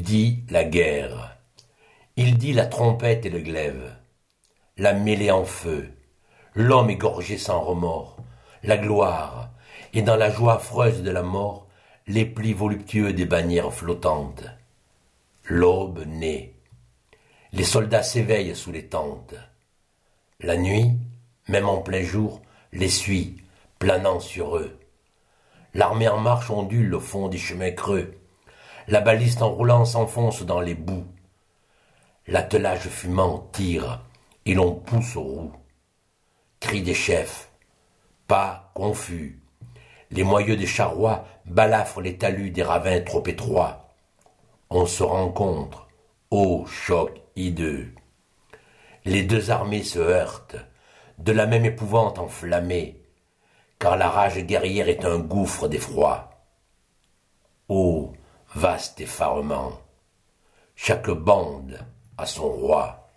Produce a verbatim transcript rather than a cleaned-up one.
dit la guerre. Il dit la trompette et le glaive, la mêlée en feu, l'homme égorgé sans remords, la gloire, et dans la joie affreuse de la mort, les plis voluptueux des bannières flottantes. L'aube naît. Les soldats s'éveillent sous les tentes. La nuit, même en plein jour, les suit, planant sur eux. L'armée en marche ondule au fond des chemins creux. La baliste en roulant s'enfonce dans les boues. L'attelage fumant tire, et l'on pousse aux roues. Cris des chefs, pas confus. Les moyeux des charrois balafrent les talus des ravins trop étroits. On se rencontre, ô choc hideux. Les deux armées se heurtent, de la même épouvante enflammée, car la rage guerrière est un gouffre d'effroi. Ô vaste effarement, chaque bande a son roi.